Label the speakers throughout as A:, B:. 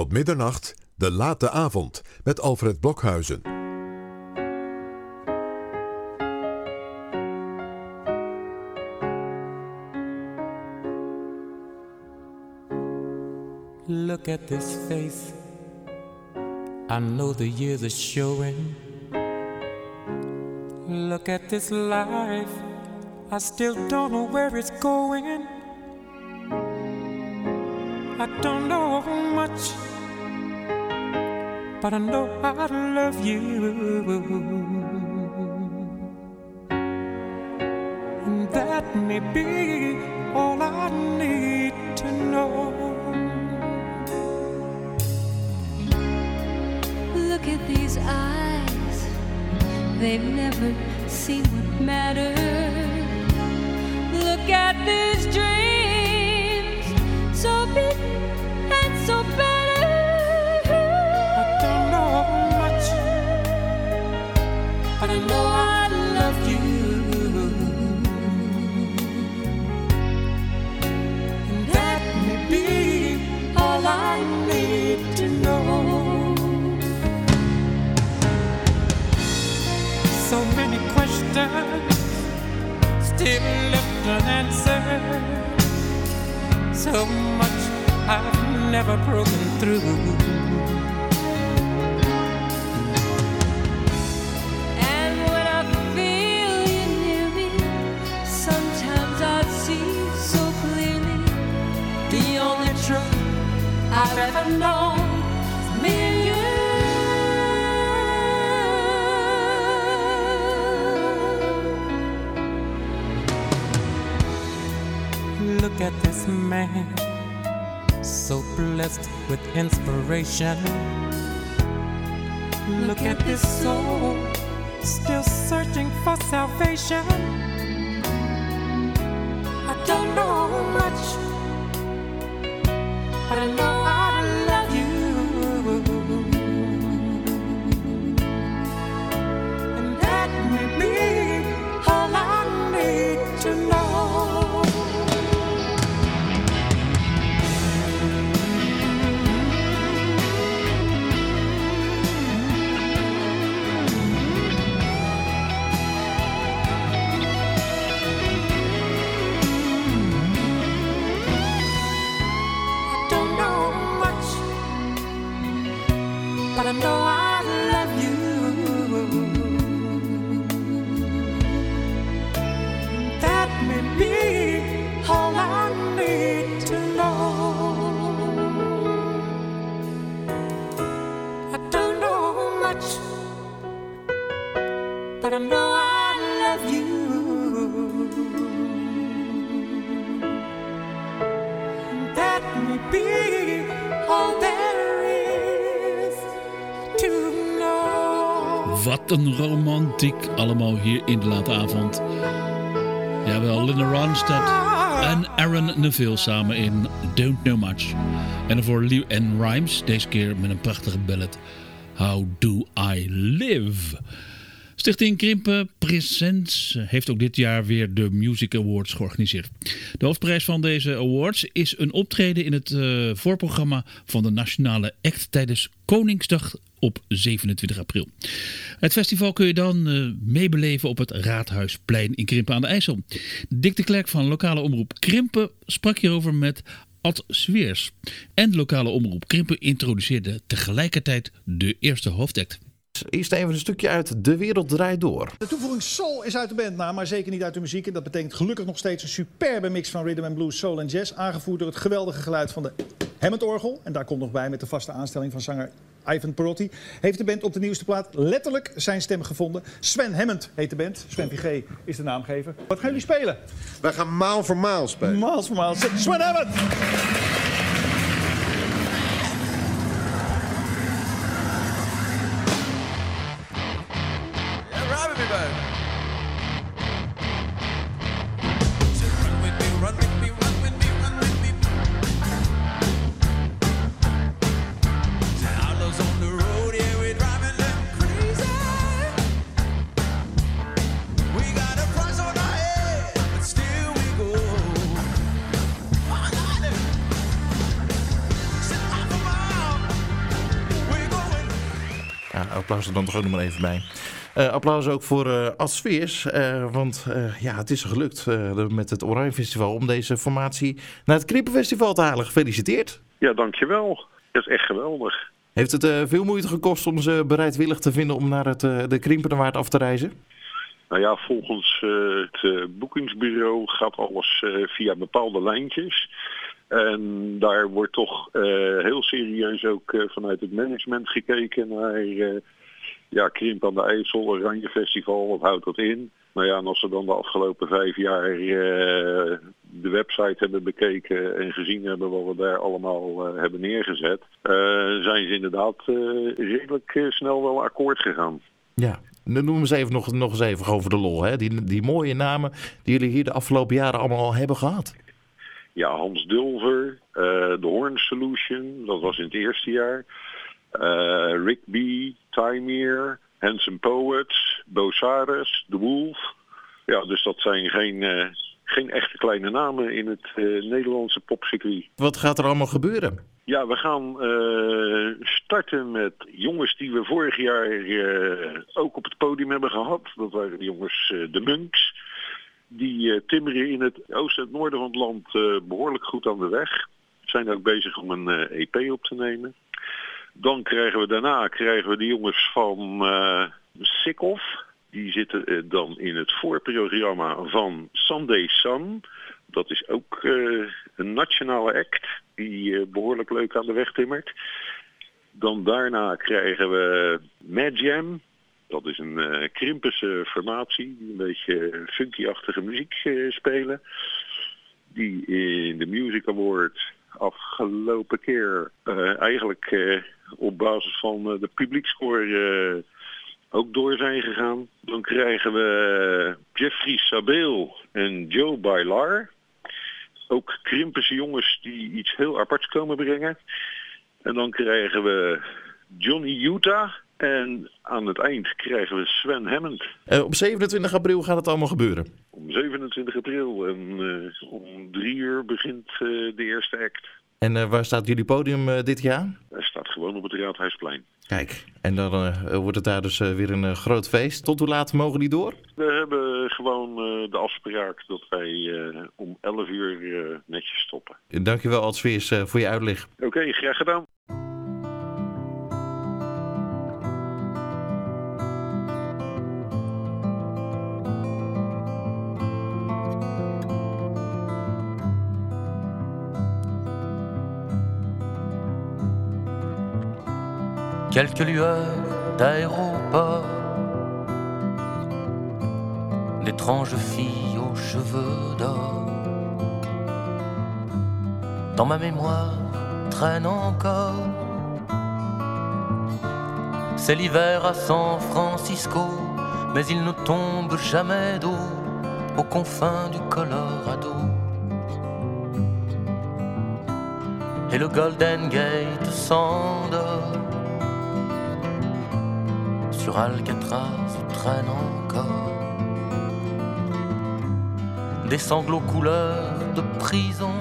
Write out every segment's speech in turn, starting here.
A: tot middernacht, De Late Avond met Alfred Blokhuizen.
B: Look at this face, I know the years are showing. Look at this life, I still don't know where it's going. I don't know much, but I know I love you. And that may be all I need to know.
C: Look at these eyes, they've never seen what matters. Look at these dreams, so big and so better.
B: I don't know much, but I know I love you. And that may be all I need to know. So many questions still left unanswered. So much I've never broken through.
C: And when I feel you near me, sometimes I see so clearly
B: The only truth I've ever known is me and you. Look at this man, so blessed with inspiration. Look at this soul, still searching for salvation. I don't know much, but I know I love you. And that may be all I need to know. But I know I love you. That may be all I need to know. I don't know much, but I know I love you. That may be all there is to know.
D: Wat een romantiek allemaal hier in De Late Avond. Jawel, Linda Ronstadt en Aaron Neville samen in Don't Know Much. En daarvoor LeAnn Rimes, deze keer met een prachtige ballad. How Do I Live? Stichting Krimpen Presents heeft ook dit jaar weer de Music Awards georganiseerd. De hoofdprijs van deze awards is een optreden in het voorprogramma van de Nationale Act tijdens Koningsdag op 27 april. Het festival kun je dan meebeleven op het Raadhuisplein in Krimpen aan de IJssel. Dick de Klerk van lokale omroep Krimpen sprak hierover met Ad Sweers. En de lokale omroep Krimpen introduceerde tegelijkertijd de eerste hoofdact.
E: Eerst even een stukje uit De Wereld Draait Door.
F: De toevoeging soul is uit de bandnaam, maar zeker niet uit de muziek. En dat betekent gelukkig nog steeds een superbe mix van rhythm and blues, soul en jazz. Aangevoerd door het geweldige geluid van de Hammond-orgel. En daar komt nog bij met de vaste aanstelling van zanger Ivan Perotti. Heeft de band op de nieuwste plaat letterlijk zijn stem gevonden. Sven Hammond heet de band. Sven VG is de naamgever. Wat gaan jullie spelen?
G: Wij gaan Maal voor Maal spelen.
F: Maal voor maal. Sven Hammond!
E: applaus er dan toch ook nog maar even bij. Applaus ook voor Ad Sveers, want het is gelukt met het Oranje Festival om deze formatie naar het Krimpenfestival te halen. Gefeliciteerd.
H: Ja, dankjewel. Dat is echt geweldig.
E: Heeft het veel moeite gekost om ze bereidwillig te vinden om naar de Krimpenerwaard af te reizen?
H: Nou ja, volgens het boekingsbureau gaat alles via bepaalde lijntjes. En daar wordt toch heel serieus ook vanuit het management gekeken naar Krimp aan de IJssel, Oranje Festival, wat houdt dat in? Nou ja, en als ze dan de afgelopen 5 jaar de website hebben bekeken en gezien hebben wat we daar allemaal hebben neergezet, zijn ze inderdaad redelijk snel wel akkoord gegaan.
E: Ja, dan noemen we eens even nog eens even over de lol. Hè? Die mooie namen die jullie hier de afgelopen jaren allemaal al hebben gehad.
H: Ja, Hans Dulver, The Horn Solution, dat was in het eerste jaar. Rick B, Tymir, Handsome Poets, Bosaris, The Wolf. Ja, dus dat zijn geen echte kleine namen in het Nederlandse popcircuit.
E: Wat gaat er allemaal gebeuren?
H: Ja, we gaan starten met jongens die we vorig jaar ook op het podium hebben gehad. Dat waren de jongens de Monks. Die timmeren in het oosten en het noorden van het land behoorlijk goed aan de weg. Zijn ook bezig om een EP op te nemen. Dan krijgen we de jongens van Sick-Off. Die zitten dan in het voorprogramma van Sunday Sun. Dat is ook een nationale act die behoorlijk leuk aan de weg timmert. Dan daarna krijgen we Mad Jam. Dat is een Krimpense formatie die een beetje funky-achtige muziek spelen. Die in de Music Award afgelopen keer eigenlijk op basis van de publiekscore ook door zijn gegaan. Dan krijgen we Jeffrey Sabeel en Joe Bailar. Ook Krimpense jongens die iets heel aparts komen brengen. En dan krijgen we Johnny Utah. En aan het eind krijgen we Sven Hammond.
E: Op 27 april gaat het allemaal gebeuren?
H: Om 27 april en om 3 uur begint de eerste act.
E: En waar staat jullie podium dit jaar?
H: Hij staat gewoon op het Raadhuisplein.
E: Kijk, en dan wordt het daar dus weer een groot feest. Tot hoe laat mogen die door?
H: We hebben gewoon de afspraak dat wij om 11 uur netjes stoppen.
E: Dankjewel Ad Sveers voor je uitleg.
H: Oké, graag gedaan.
I: Quelques lueurs d'aéroport, d'étranges filles aux cheveux d'or. Dans ma mémoire traîne encore. C'est l'hiver à San Francisco, mais il ne tombe jamais d'eau aux confins du Colorado. Et le Golden Gate s'endort. Sur Alcatraz traîne encore des sanglots couleur de prison.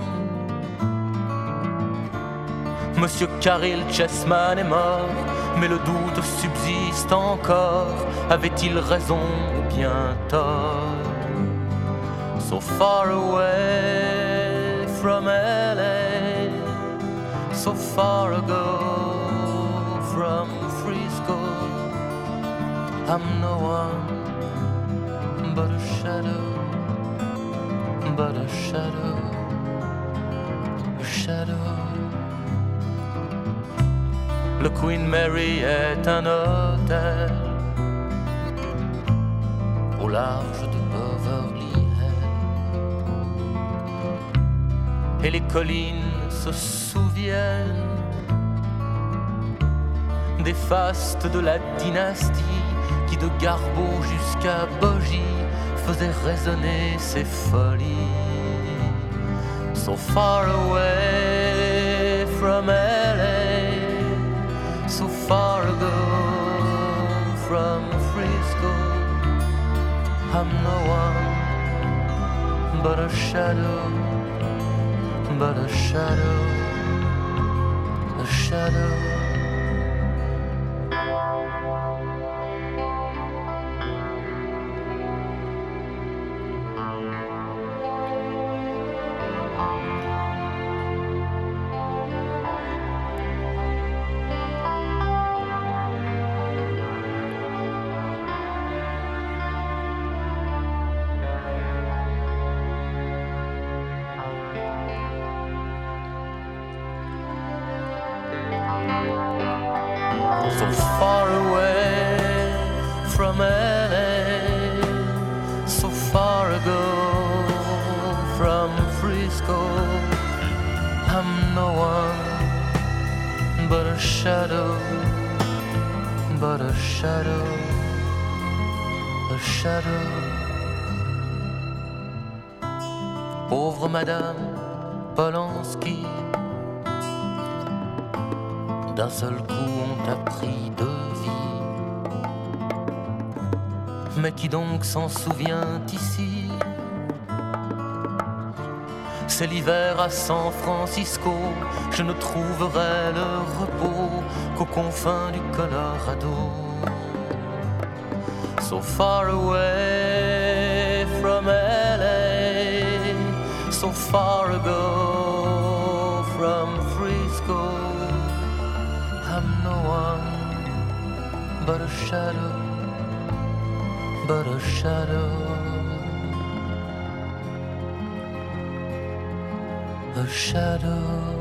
I: Monsieur Caril Chessman est mort, mais le doute subsiste encore. Avait-il raison ou bien tort? So far away from LA, so far ago from Frisco. I'm no one but a shadow, but a shadow, a shadow. Le Queen Mary est un hôtel au large de Beverly Hills. Et les collines se souviennent des fastes de la dynastie qui de Garbeau jusqu'à Bogie faisait résonner ses folies. So far away from LA, so far ago from Frisco. I'm no one but a shadow, but a shadow, a shadow. shadow, but a shadow, a shadow. Pauvre Madame Polanski, d'un seul coup on t'a pris de vie. Mais qui donc s'en souvient ici? C'est l'hiver à San Francisco, je ne trouverai le repos qu'aux confins du Colorado. So far away from LA, so far ago from Frisco, I'm no one but a shadow, but a shadow, a shadow.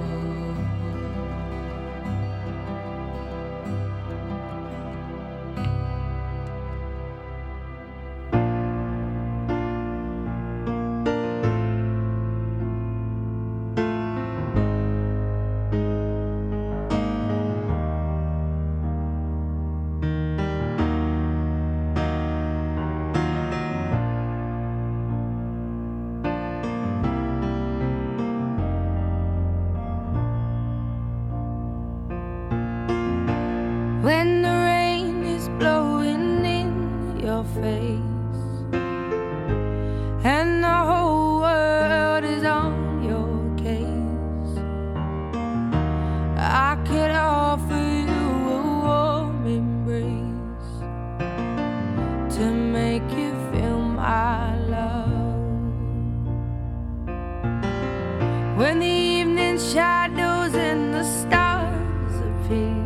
C: When the rain is blowing in your face and the whole world is on your case, I could offer you a warm embrace to make you feel my love. When the evening shadows and the stars appear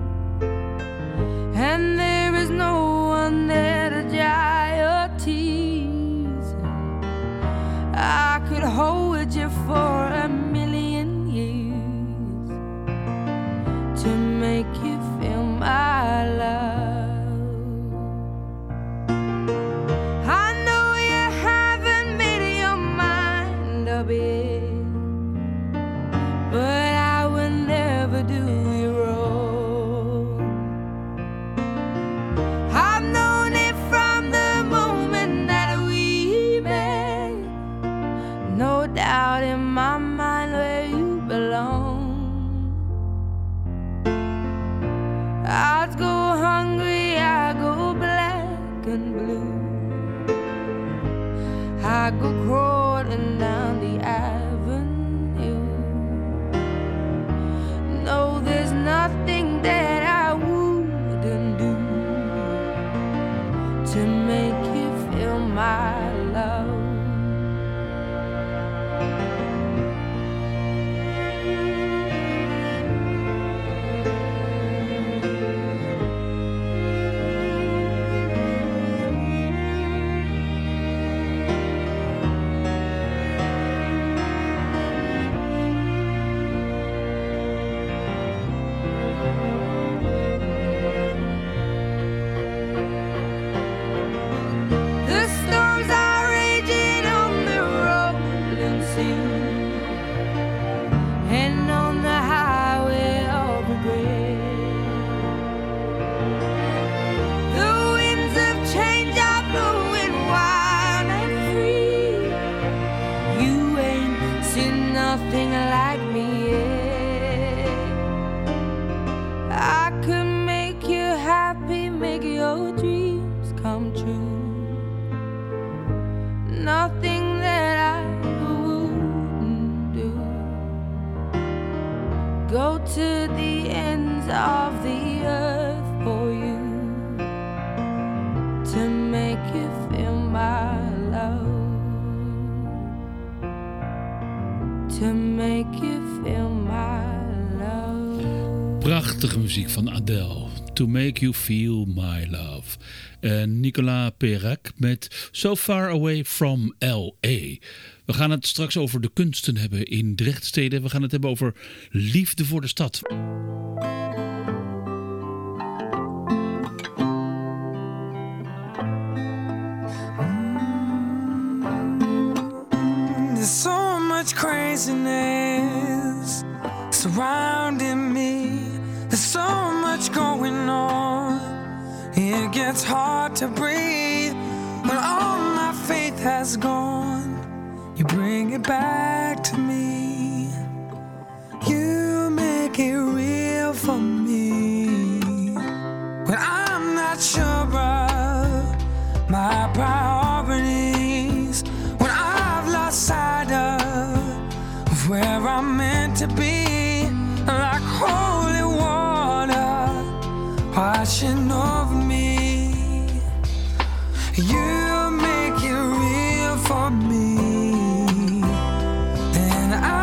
C: and there is no one there to dry your tears, I could hold you for a million years to make you feel my love. I know you haven't made your mind up yet, but I will never do you wrong. I've known it from the moment that we met, no doubt in my mind where you belong. I'd go hungry, I go black and blue, I go crawling down the avenue. No, there's nothing that I wouldn't do to make you feel my love. The storms are raging on the rolling sea and on the highway of regret. The winds of change are blowing wild and free. You ain't seen nothing like me yet. I could make you happy, make your dreams come true. Nothing that I wouldn't do. Go to the ends of the earth for you to make you feel my love. To make you feel my love.
D: Prachtige muziek van Adele. To Make You Feel My Love. En Nicolas Perrac met So Far Away From L.A. We gaan het straks over de kunsten hebben in Drechtstede. We gaan het hebben over liefde voor de stad.
J: There's so much craziness surrounding me. There's
C: to breathe. When all my faith has gone, you bring it back to me. You make it real for me. When I'm not sure of my priorities, when I've lost sight of where I'm meant to be, like holy water washing over me. You make it real for me. And I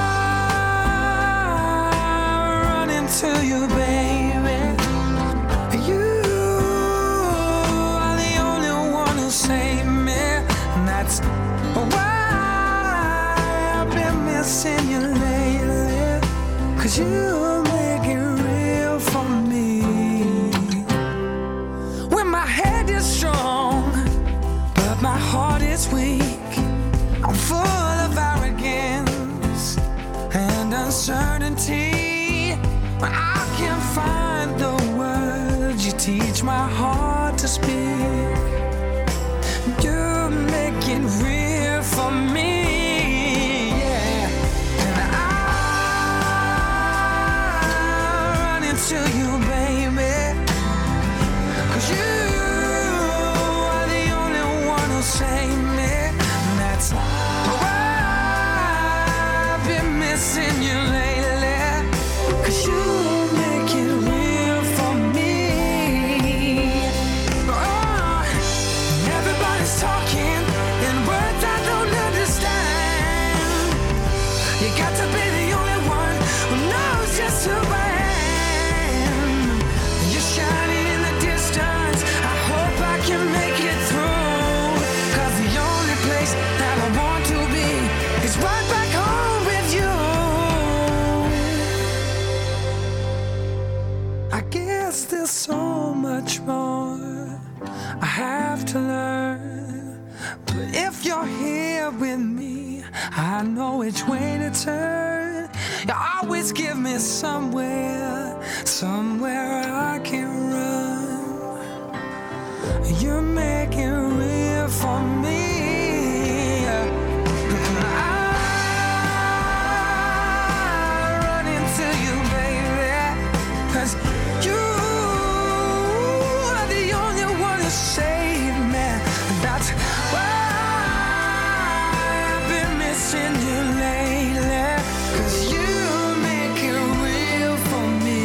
C: run into you, baby. You are the only one who saved me. And that's why I've been missing you lately. 'Cause you make it real for me. When my head is strong, but my heart is weak, I'm full of arrogance and uncertainty. When I can't find the words, you teach my heart to speak. You make it real for me. To you, baby, 'cause you are the only one who saved me. And that's why I've been missing you lately. 'Cause you make it real for me. Oh, everybody's talking in words I don't understand. You got to be the only one who knows just who I am. Shining in the distance, I hope I can make it through. 'Cause the only place that I want to be is right back home with you. I guess there's so much more I have to learn. But if you're here with me, I know which way to turn. You always give me somewhere I can run. You make it real for me. I run into you, baby, 'cause you are the only one who saved me. That's why I've been missing you lately. 'Cause you make it real for me.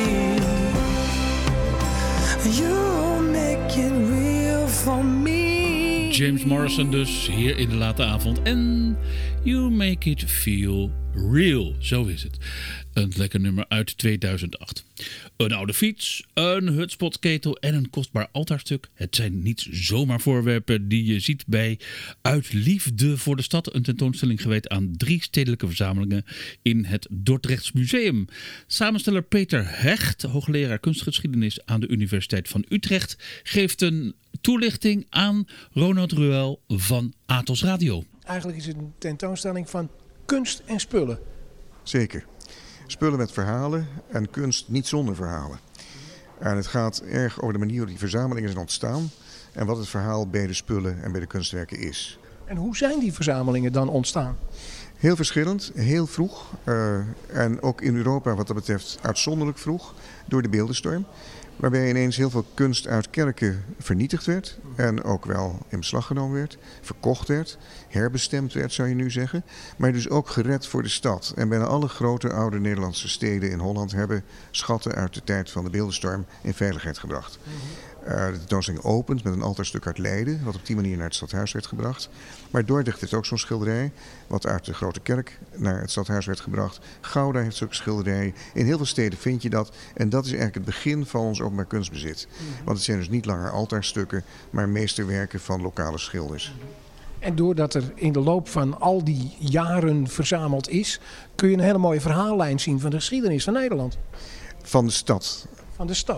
C: You make it real for me.
D: James Morrison dus, hier in de late avond. En You Make It Feel Real, zo is het. Een lekker nummer uit 2008. Een oude fiets, een hutspotketel en een kostbaar altaarstuk. Het zijn niet zomaar voorwerpen die je ziet bij Uit Liefde voor de Stad. Een tentoonstelling gewijd aan 3 stedelijke verzamelingen in het Dordrechts Museum. Samensteller Peter Hecht, hoogleraar kunstgeschiedenis aan de Universiteit van Utrecht, geeft een toelichting aan Ronald Ruel van Atos Radio.
J: Eigenlijk is het een tentoonstelling van kunst en spullen.
K: Zeker. Spullen met verhalen en kunst niet zonder verhalen. En het gaat erg over de manier waarop die verzamelingen zijn ontstaan en wat het verhaal bij de spullen en bij de kunstwerken is.
J: En hoe zijn die verzamelingen dan ontstaan?
K: Heel verschillend, heel vroeg. En ook in Europa wat dat betreft uitzonderlijk vroeg door de beeldenstorm. Waarbij ineens heel veel kunst uit kerken vernietigd werd. En ook wel in beslag genomen werd. Verkocht werd. Herbestemd werd, zou je nu zeggen. Maar dus ook gered voor de stad. En bijna alle grote oude Nederlandse steden in Holland hebben schatten uit de tijd van de beeldenstorm in veiligheid gebracht. De tentoonstelling opent met een altaarstuk uit Leiden, wat op die manier naar het stadhuis werd gebracht. Maar Dordrecht heeft ook zo'n schilderij, wat uit de Grote Kerk naar het stadhuis werd gebracht. Gouda heeft zulke schilderijen. In heel veel steden vind je dat. En dat is eigenlijk het begin van ons openbaar kunstbezit. Want het zijn dus niet langer altaarstukken, maar meesterwerken van lokale schilders.
J: En doordat er in de loop van al die jaren verzameld is, kun je een hele mooie verhaallijn zien van de geschiedenis van Nederland.
K: Van de stad.
J: Van de stad.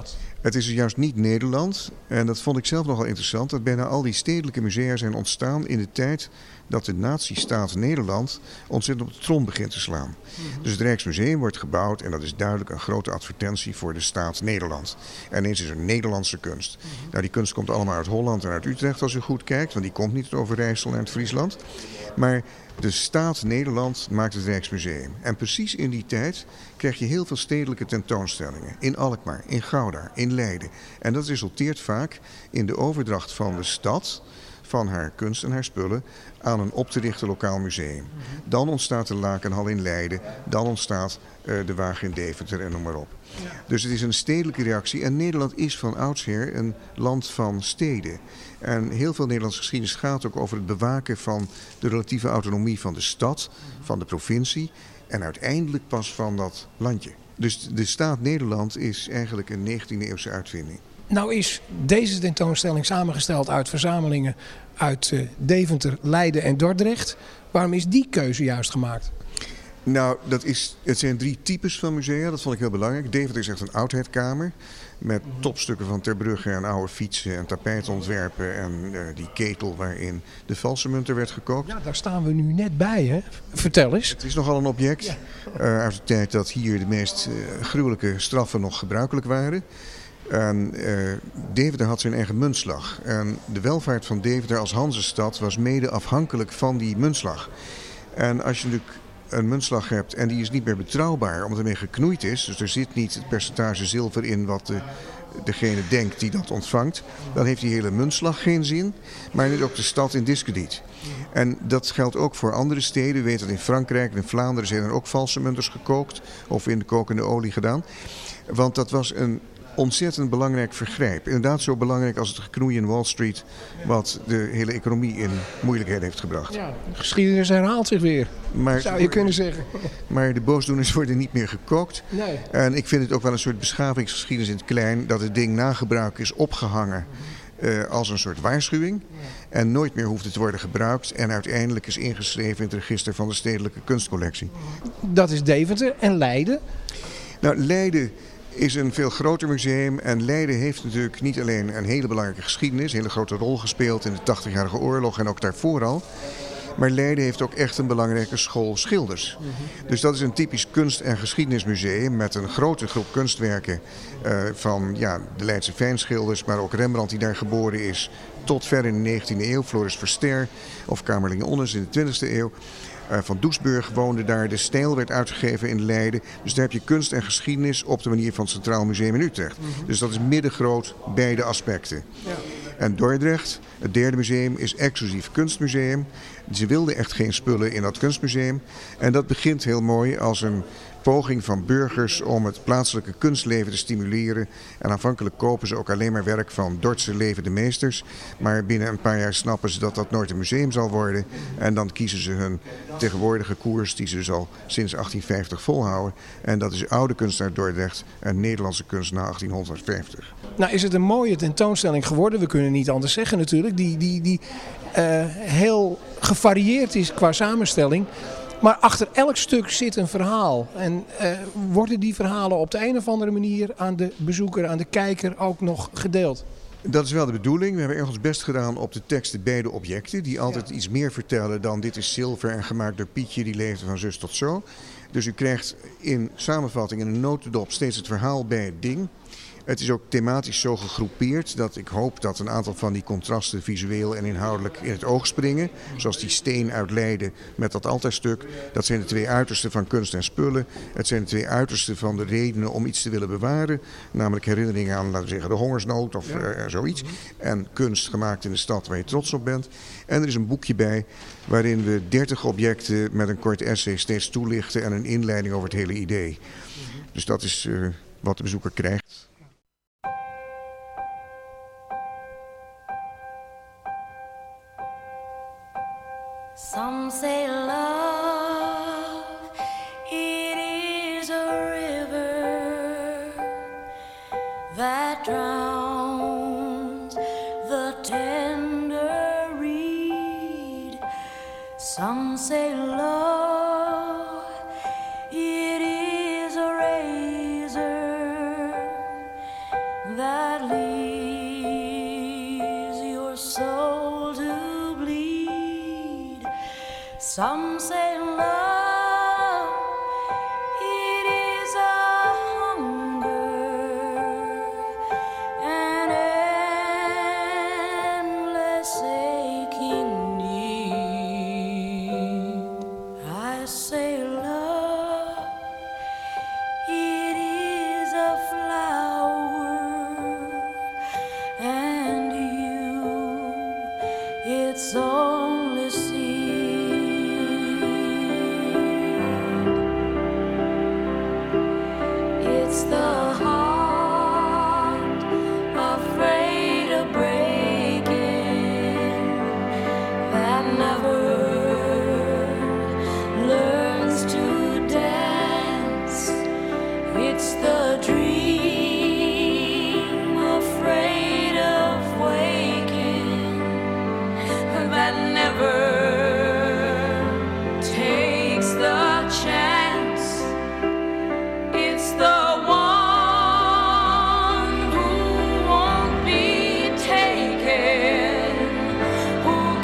K: Het is dus juist niet Nederland. En dat vond ik zelf nogal interessant. Dat bijna al die stedelijke musea zijn ontstaan in de tijd dat de nazistaat Nederland ontzettend op de trom begint te slaan. Dus het Rijksmuseum wordt gebouwd en dat is duidelijk een grote advertentie voor de staat Nederland. En ineens is er Nederlandse kunst. Nou, die kunst komt allemaal uit Holland en uit Utrecht als u goed kijkt, want die komt niet uit Overijssel en uit Friesland. Maar de staat Nederland maakt het Rijksmuseum. En precies in die tijd krijg je heel veel stedelijke tentoonstellingen. In Alkmaar, in Gouda, in Leiden. En dat resulteert vaak in de overdracht van de stad, van haar kunst en haar spullen, aan een op te richten lokaal museum. Dan ontstaat de Lakenhal in Leiden, dan ontstaat de Wagen in Deventer en noem maar op. Dus het is een stedelijke reactie en Nederland is van oudsher een land van steden. En heel veel Nederlandse geschiedenis gaat ook over het bewaken van de relatieve autonomie van de stad, van de provincie en uiteindelijk pas van dat landje. Dus de staat Nederland is eigenlijk een 19e-eeuwse uitvinding.
J: Nou is deze tentoonstelling samengesteld uit verzamelingen uit Deventer, Leiden en Dordrecht. Waarom is die keuze juist gemaakt?
K: Nou, het zijn 3 types van musea, dat vond ik heel belangrijk. Deventer is echt een oudheidkamer met topstukken van Ter Brugge en oude fietsen en tapijtontwerpen en die ketel waarin de valsemunter werd gekookt.
J: Ja, daar staan we nu net bij, hè? Vertel eens.
K: Het is nogal een object uit de tijd dat hier de meest gruwelijke straffen nog gebruikelijk waren. En Deventer had zijn eigen muntslag. En de welvaart van Deventer als Hanzestad was mede afhankelijk van die muntslag. En als je natuurlijk een muntslag hebt en die is niet meer betrouwbaar omdat ermee geknoeid is, dus er zit niet het percentage zilver in wat degene denkt die dat ontvangt, dan heeft die hele muntslag geen zin, maar nu ook de stad in diskrediet. En dat geldt ook voor andere steden. We weten dat in Frankrijk en in Vlaanderen zijn er ook valse munters gekookt of in de kokende olie gedaan. Want dat was een ontzettend belangrijk vergrijp. Inderdaad zo belangrijk als het geknoei in Wall Street, wat de hele economie in moeilijkheden heeft gebracht.
J: Ja, de geschiedenis herhaalt zich weer, zou je kunnen zeggen.
K: Maar de boosdoeners worden niet meer gekookt.
J: Nee.
K: En ik vind het ook wel een soort beschavingsgeschiedenis in het klein, dat het ding na gebruik is opgehangen als een soort waarschuwing. En nooit meer hoeft het te worden gebruikt en uiteindelijk is ingeschreven in het register van de stedelijke kunstcollectie.
J: Dat is Deventer en Leiden?
K: Nou, Leiden is een veel groter museum en Leiden heeft natuurlijk niet alleen een hele belangrijke geschiedenis, een hele grote rol gespeeld in de 80-jarige oorlog en ook daarvoor al. Maar Leiden heeft ook echt een belangrijke school schilders. Dus dat is een typisch kunst- en geschiedenismuseum met een grote groep kunstwerken van de Leidse fijnschilders, maar ook Rembrandt die daar geboren is tot ver in de 19e eeuw, Floris Verster of Kamerlingh Onnes in de 20e eeuw. Van Doesburg woonde daar, de Stijl werd uitgegeven in Leiden. Dus daar heb je kunst en geschiedenis op de manier van het Centraal Museum in Utrecht. Dus dat is middengroot, beide aspecten. Ja. En Dordrecht, het derde museum, is exclusief kunstmuseum. Ze wilden echt geen spullen in dat kunstmuseum. En dat begint heel mooi als een poging van burgers om het plaatselijke kunstleven te stimuleren. En aanvankelijk kopen ze ook alleen maar werk van Dordtse levende meesters. Maar binnen een paar jaar snappen ze dat dat nooit een museum zal worden. En dan kiezen ze hun tegenwoordige koers die ze dus al sinds 1850 volhouden. En dat is oude kunst uit Dordrecht en Nederlandse kunst na 1850.
J: Nou is het een mooie tentoonstelling geworden. We kunnen niet anders zeggen natuurlijk. Die heel gevarieerd is qua samenstelling. Maar achter elk stuk zit een verhaal. En worden die verhalen op de een of andere manier aan de bezoeker, aan de kijker ook nog gedeeld?
K: Dat is wel de bedoeling. We hebben erg ons best gedaan op de teksten bij de objecten. Die altijd iets meer vertellen dan dit is zilver en gemaakt door Pietje die leefde van zus tot zo. Dus u krijgt in samenvatting in een notendop steeds het verhaal bij het ding. Het is ook thematisch zo gegroepeerd dat ik hoop dat een aantal van die contrasten visueel en inhoudelijk in het oog springen. Zoals die steen uit Leiden met dat altaarstuk. Dat zijn de twee uitersten van kunst en spullen. Het zijn de twee uitersten van de redenen om iets te willen bewaren. Namelijk herinneringen aan, laten we zeggen, de hongersnood of zoiets. En kunst gemaakt in de stad waar je trots op bent. En er is een boekje bij waarin we 30 objecten met een kort essay steeds toelichten en een inleiding over het hele idee. Dus dat is wat de bezoeker krijgt.
B: Some say love, it is a river that drowns the tender reed. Some say love, it is a razor that soul to bleed. Some say love, it is a hunger, an endless aching need. I say love, it is a flower, and you, it's only seed. It's the heart afraid of breaking that never learns to dance. It's the dream afraid of waking that never takes the chance. It's the one who won't be taken, who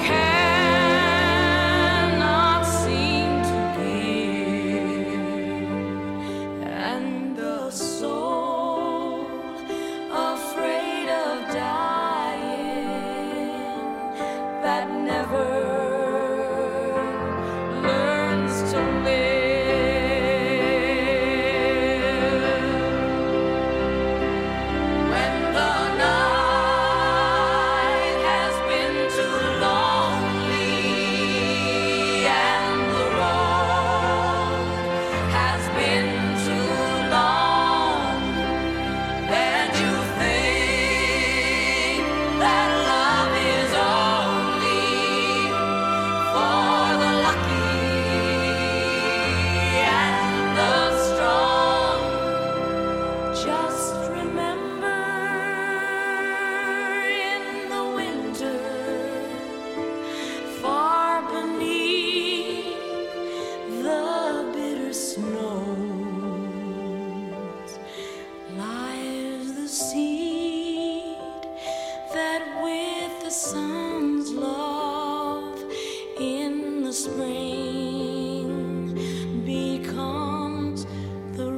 B: cannot seem to give, and the soul afraid of dying that never learns to live. When the night has been too lonely and the road has been too long, and you think that love is only for the lucky and the strong, just remember in the winter, far beneath the bitter snows, lies the seed that with the sun's love in the spring becomes the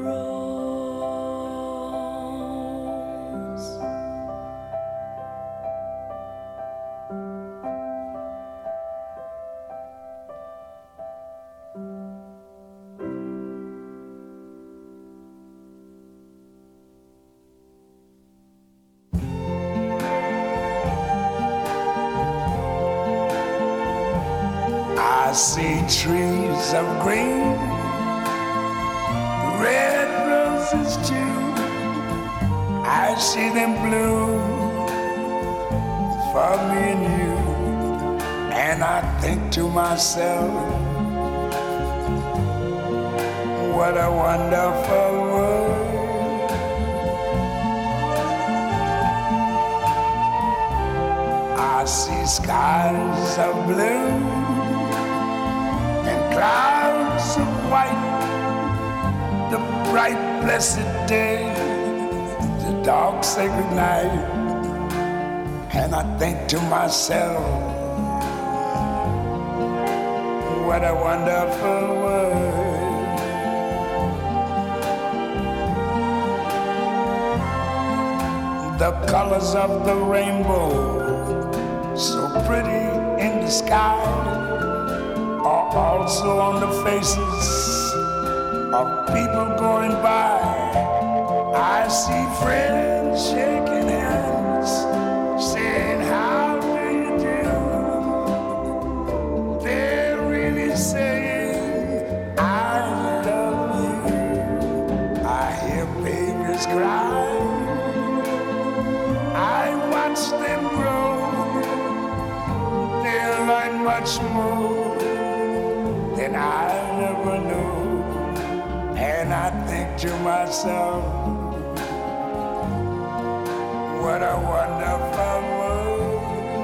B: rose.
L: I see trees of green, red roses too. I see them bloom for me and you. And I think to myself, what a wonderful world. I see skies of blue and clouds of white, the bright blessed day, the dark sacred night. And I think to myself, what a wonderful world. The colors of the rainbow, so pretty in the sky, are also on the faces of people going by. I see friends shaking hands, saying, how do you do? They're really saying, I love you. I hear babies cry, I watch them grow. They'll learn much more than I never knew. And I think to myself, what a wonderful world.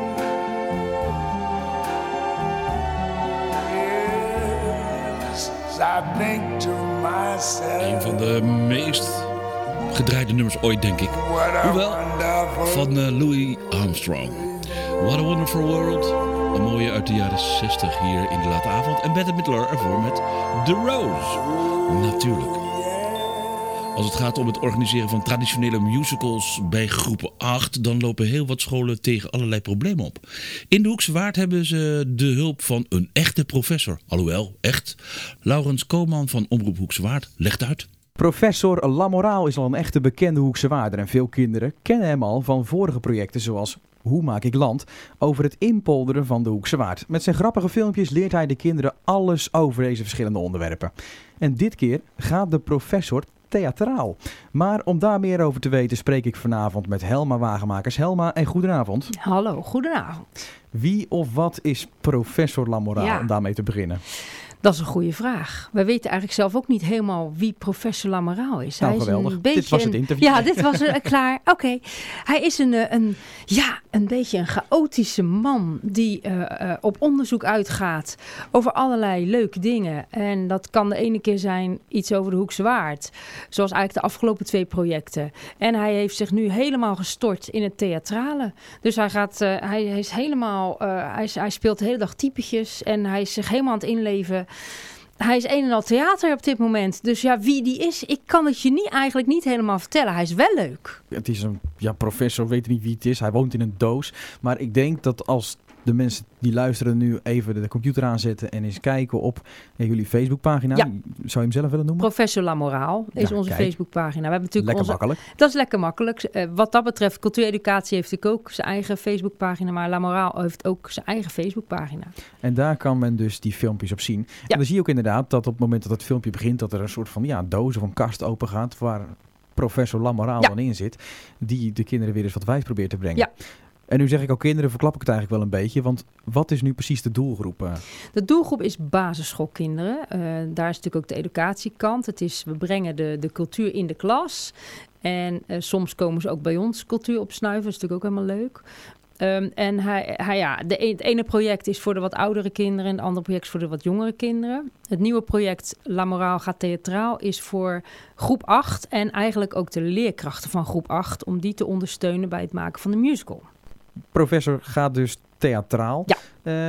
L: Yes, I think to myself.
D: Een van de meest gedraaide nummers ooit, denk ik. Hoewel, van Louis Armstrong. What a Wonderful World. Een mooie uit de jaren 60 hier in de late avond. En Bette Midler ervoor met The Rose. Natuurlijk. Als het gaat om het organiseren van traditionele musicals bij groep 8... dan lopen heel wat scholen tegen allerlei problemen op. In de Hoekse Waard hebben ze de hulp van een echte professor. Alhoewel, echt. Laurens Koolman van Omroep Hoekse Waard legt uit.
M: Professor Lamoraal is al een echte bekende Hoekse Waarder en veel kinderen kennen hem al van vorige projecten zoals Hoe maak ik land? Over het inpolderen van de Hoekse Waard. Met zijn grappige filmpjes leert hij de kinderen alles over deze verschillende onderwerpen. En dit keer gaat de professor theatraal. Maar om daar meer over te weten spreek ik vanavond met Helma Wagenmakers. Helma, en goedenavond.
N: Hallo, goedenavond.
M: Wie of wat is professor Lamoraal, om daarmee te beginnen?
N: Dat is een goede vraag. Wij weten eigenlijk zelf ook niet helemaal wie professor Lamoraal is.
M: Nou,
N: hij is
M: geweldig.
N: Een beetje
M: dit was het interview.
N: Ja, dit was klaar. Oké. Hij is een beetje een chaotische man die op onderzoek uitgaat over allerlei leuke dingen. En dat kan de ene keer zijn iets over de Hoekse Waard. Zoals eigenlijk de afgelopen 2 projecten. En hij heeft zich nu helemaal gestort in het theatrale. Dus hij speelt de hele dag typetjes en hij is zich helemaal aan het inleven. Hij is een en al theater op dit moment. Dus ja, wie die is, ik kan het je eigenlijk niet helemaal vertellen. Hij is wel leuk.
M: Het is een professor, weet niet wie het is. Hij woont in een doos. Maar ik denk dat als de mensen die luisteren nu even de computer aanzetten en eens kijken op jullie Facebookpagina. Ja. Zou je hem zelf willen noemen?
N: Professor Lamoraal is onze Facebookpagina. We hebben natuurlijk
M: lekker makkelijk.
N: Dat is lekker makkelijk. Wat dat betreft, Cultuureducatie heeft natuurlijk ook zijn eigen Facebookpagina, maar Lamoraal heeft ook zijn eigen Facebookpagina.
M: En daar kan men dus die filmpjes op zien. Ja. En dan zie je ook inderdaad dat op het moment dat het filmpje begint, dat er een soort van doos of een kast open gaat waar professor Lamoraal dan in zit, die de kinderen weer eens wat wijs probeert te brengen. Ja. En nu zeg ik ook kinderen, verklap ik het eigenlijk wel een beetje. Want wat is nu precies de doelgroep?
N: De doelgroep is basisschoolkinderen. Daar is natuurlijk ook de educatiekant. We brengen de cultuur in de klas. En soms komen ze ook bij ons cultuur opsnuiven. Dat is natuurlijk ook helemaal leuk. Het ene project is voor de wat oudere kinderen en het andere project is voor de wat jongere kinderen. Het nieuwe project Lamoraal gaat theatraal is voor groep 8 en eigenlijk ook de leerkrachten van groep 8 om die te ondersteunen bij het maken van de musical.
M: Professor gaat dus theatraal.
N: Ja.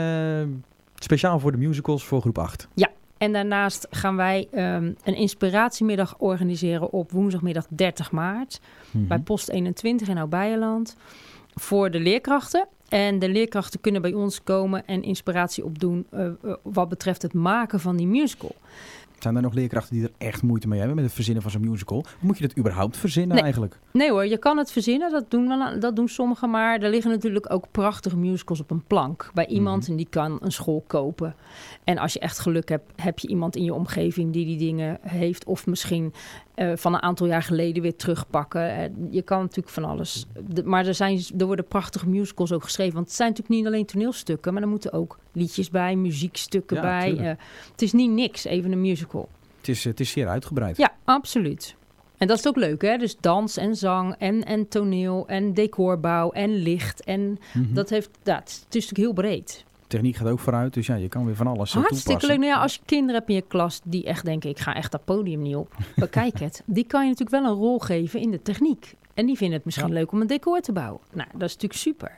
M: Speciaal voor de musicals voor groep 8.
N: Ja. En daarnaast gaan wij een inspiratiemiddag organiseren op woensdagmiddag 30 maart. Bij Post 21 in Oud-Beijerland. Voor de leerkrachten. En de leerkrachten kunnen bij ons komen en inspiratie opdoen wat betreft het maken van die musical.
M: Zijn er nog leerkrachten die er echt moeite mee hebben met het verzinnen van zo'n musical? Hoe moet je dat überhaupt verzinnen eigenlijk?
N: Nee hoor, je kan het verzinnen, dat doen sommigen. Maar er liggen natuurlijk ook prachtige musicals op een plank. Bij iemand en die kan een school kopen. En als je echt geluk hebt, heb je iemand in je omgeving die dingen heeft. Of misschien van een aantal jaar geleden weer terugpakken. Je kan natuurlijk van alles. Maar er worden prachtige musicals ook geschreven. Want het zijn natuurlijk niet alleen toneelstukken. Maar er moeten ook liedjes bij, muziekstukken bij. Het is niet niks, even een musical.
M: Het is zeer uitgebreid.
N: Ja, absoluut. En dat is ook leuk, hè? Dus dans en zang en toneel en decorbouw en licht. En het is natuurlijk heel breed.
M: Techniek gaat ook vooruit, dus je kan weer van alles toepassen.
N: Hartstikke leuk. Nou ja, als je kinderen hebt in je klas die echt denken, ik ga echt dat podium niet op. Bekijk het. Die kan je natuurlijk wel een rol geven in de techniek. En die vinden het misschien leuk om een decor te bouwen. Nou, dat is natuurlijk super.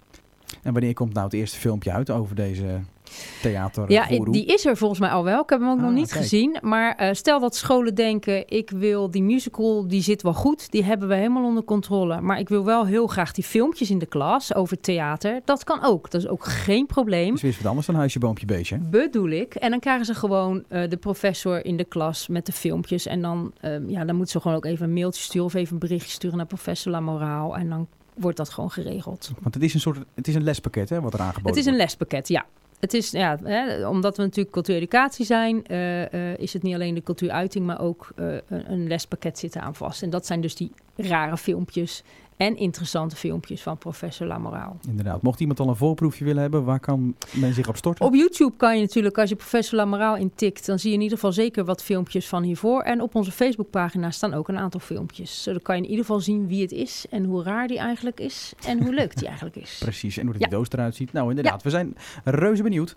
M: En wanneer komt nou het eerste filmpje uit over deze theater?
N: Ja, die is er volgens mij al wel. Ik heb hem ook nog niet gezien. Maar stel dat scholen denken, ik wil die musical, die zit wel goed. Die hebben we helemaal onder controle. Maar ik wil wel heel graag die filmpjes in de klas over theater. Dat kan ook. Dat is ook geen probleem.
M: Dat is weer wat anders dan huisje, boompje, beestje.
N: Bedoel ik. En dan krijgen ze gewoon de professor in de klas met de filmpjes. En dan moeten ze gewoon ook even een mailtje sturen of even een berichtje sturen naar professor Lamoraal. En dan wordt dat gewoon geregeld.
M: Want het is een lespakket, hè, wat er aangeboden wordt.
N: Het is een lespakket, ja. Het is, omdat we natuurlijk cultuureducatie zijn, is het niet alleen de cultuuruiting, maar ook een lespakket zit aan vast. En dat zijn dus die rare filmpjes en interessante filmpjes van professor Lamoraal.
M: Inderdaad. Mocht iemand al een voorproefje willen hebben, waar kan men zich op storten?
N: Op YouTube kan je natuurlijk, als je professor Lamoraal intikt, dan zie je in ieder geval zeker wat filmpjes van hiervoor. En op onze Facebookpagina staan ook een aantal filmpjes. Zo dan kan je in ieder geval zien wie het is en hoe raar die eigenlijk is en hoe leuk die eigenlijk is.
M: Precies, en hoe die doos eruit ziet. Nou, inderdaad, we zijn reuze benieuwd.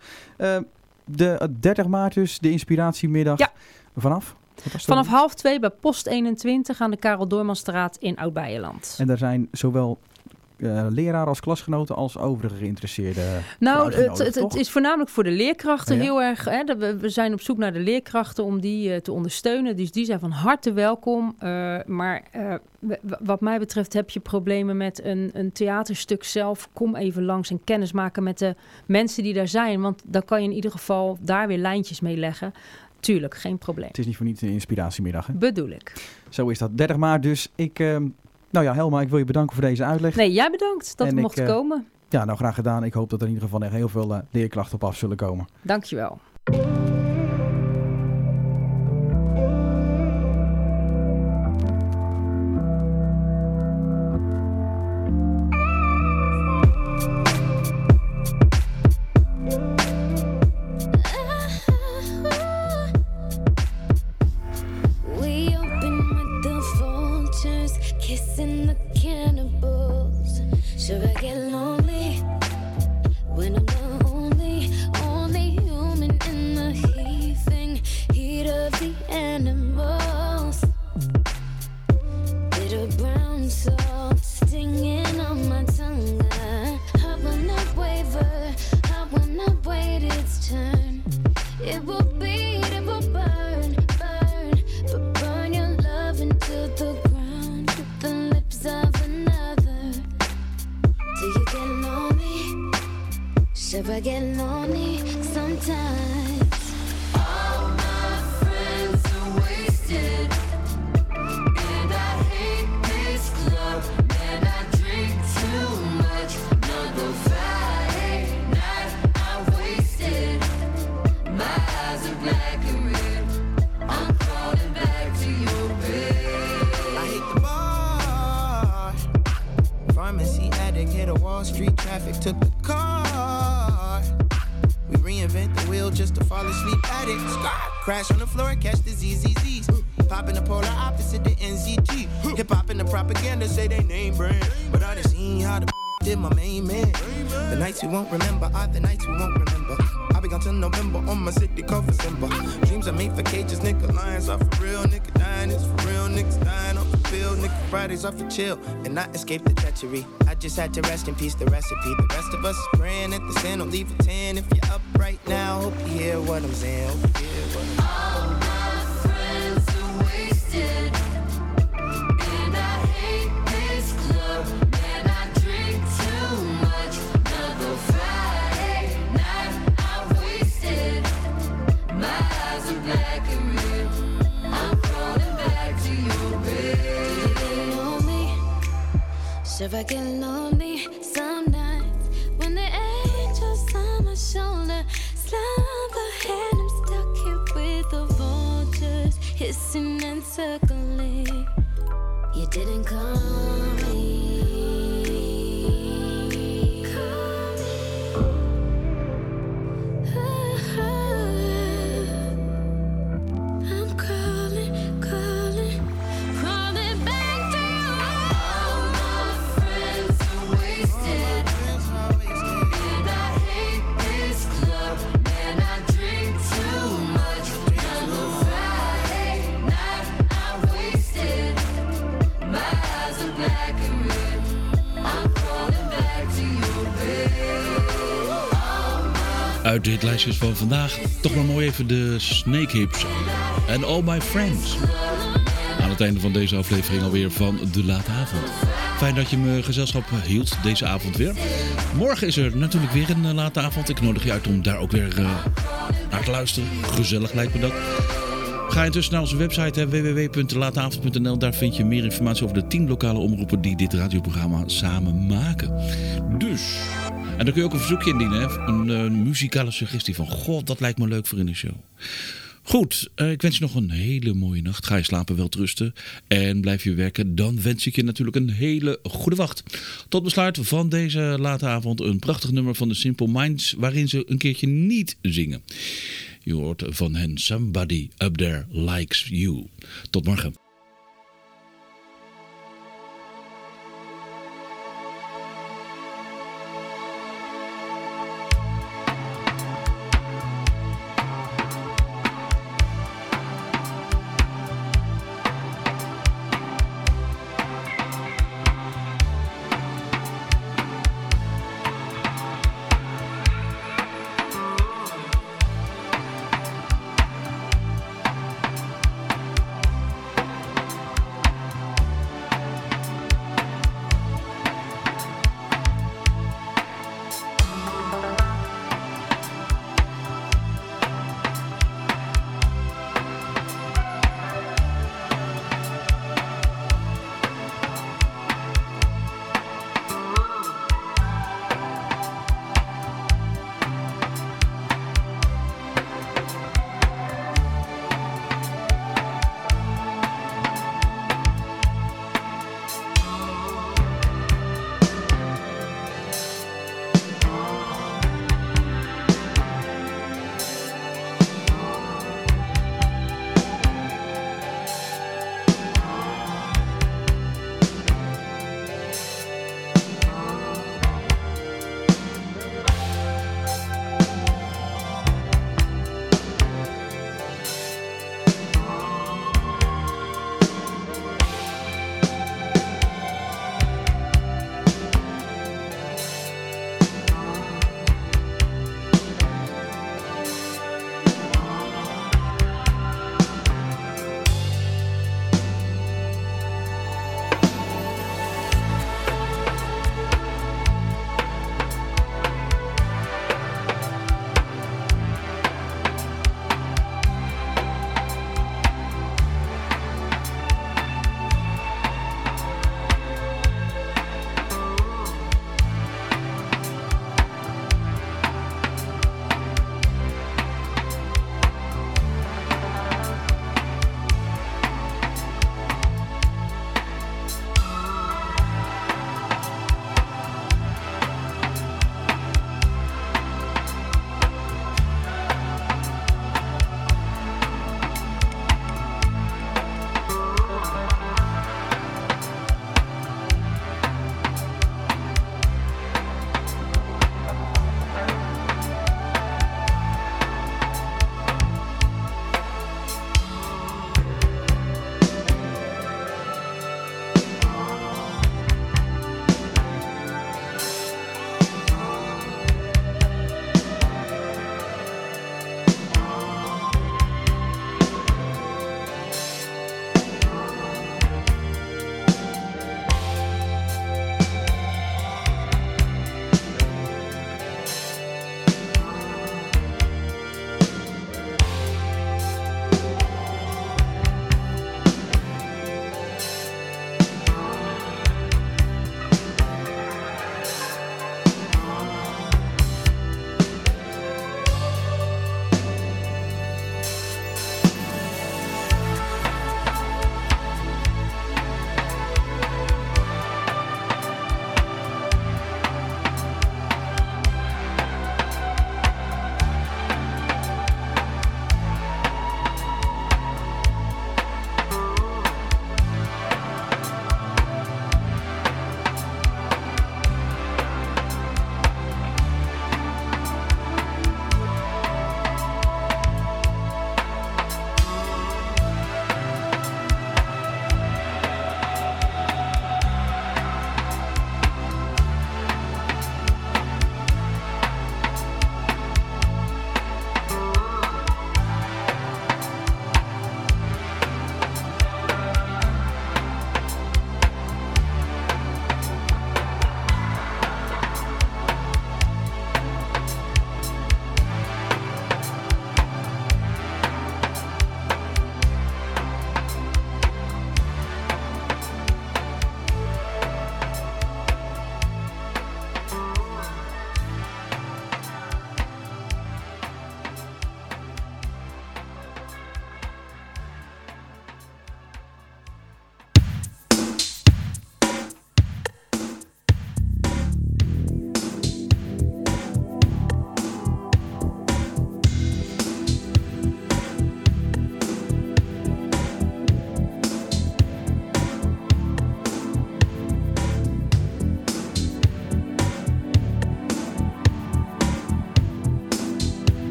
M: De 30 maart dus, de inspiratiemiddag. Ja. Vanaf 12:30
N: bij Post 21 aan de Karel Doormanstraat in Oud-Beijerland.
M: En daar zijn zowel leraren als klasgenoten als overige geïnteresseerden?
N: Nou, het is voornamelijk voor de leerkrachten heel erg. Hè, we zijn op zoek naar de leerkrachten om die te ondersteunen. Dus die zijn van harte welkom. Maar wat mij betreft heb je problemen met een theaterstuk zelf. Kom even langs en kennis maken met de mensen die daar zijn. Want dan kan je in ieder geval daar weer lijntjes mee leggen. Tuurlijk, geen probleem.
M: Het is niet voor niets een inspiratiemiddag, hè?
N: Bedoel ik.
M: Zo is dat. 30 maart dus. Helma, ik wil je bedanken voor deze uitleg.
N: Nee, jij bedankt dat we mochten komen.
M: Ja, nou graag gedaan. Ik hoop dat er in ieder geval echt heel veel leerklachten op af zullen komen.
N: Dankjewel.
O: Kissing the cannibals. Should I get lonely when I'm the only human in the heat of the animals? Bitter brown salt stinging on my tongue. I will not waver, I will not wait its turn. It will bleed, it will burn, but burn your love into the ground with the lips of another. Do you get lonely? Should I get lonely sometimes? All my friends are wasted, and I hate this club, and I drink too much. Another Friday night I wasted. My eyes are black and red. I'm crawling back to your bed.
P: I hate the bar. Pharmacy addict, hit a Wall Street traffic, took the car. We reinvent the wheel just to fall asleep at it. Crash on the floor and catch the ZZZs. Pop in the polar opposite the NZG. Hip hop and the propaganda say they name brand, but I done seen how the did my main man. The nights we won't remember are the nights we won't remember. I'll be gone till November on my city called for December. Dreams are made for cages, nigga. Lions are for real, nigga. Dying is for real, niggas dying off the field, nigga. Fridays are for chill and not escape the treachery. I just had to rest in peace, the recipe. The rest of us is praying at the sin. Don't leave a 10 if you're up right now. Hope you hear what I'm saying. Hope you hear what I'm saying.
O: All my friends are wasted, and I hate this club, and I drink too much. Another Friday night I wasted. My eyes are black and red. I'm crawling back to your bed. Do you get lonely? Should I get lonely some nights when the angels on my shoulder slumber and I'm stuck here with the vultures hissing and circling? You didn't call me. I'm crawling, crawling, crawling back to you. All my friends are wasted, and I hate this club, and I drink too much. Another Friday night I wasted. My eyes are black and red. I'm crawling back to your bed.
D: Uit dit lijstje van vandaag toch maar mooi even de Snake Hips en All My Friends. Aan het einde van deze aflevering alweer van De Late Avond. Fijn dat je me gezelschap hield deze avond weer. Morgen is er natuurlijk weer een late avond. Ik nodig je uit om daar ook weer naar te luisteren. Gezellig lijkt me dat. Ga intussen naar onze website www.lateavond.nl. Daar vind je meer informatie over de 10 lokale omroepen die dit radioprogramma samen maken. Dus, en dan kun je ook een verzoekje indienen. Hè? Een muzikale suggestie van, god, dat lijkt me leuk voor in de show. Goed, ik wens je nog een hele mooie nacht. Ga je slapen, welterusten en blijf je werken. Dan wens ik je natuurlijk een hele goede wacht. Tot besluit van deze late avond een prachtig nummer van de Simple Minds, waarin ze een keertje niet zingen. Je hoort van hen Somebody Up There Likes You. Tot morgen.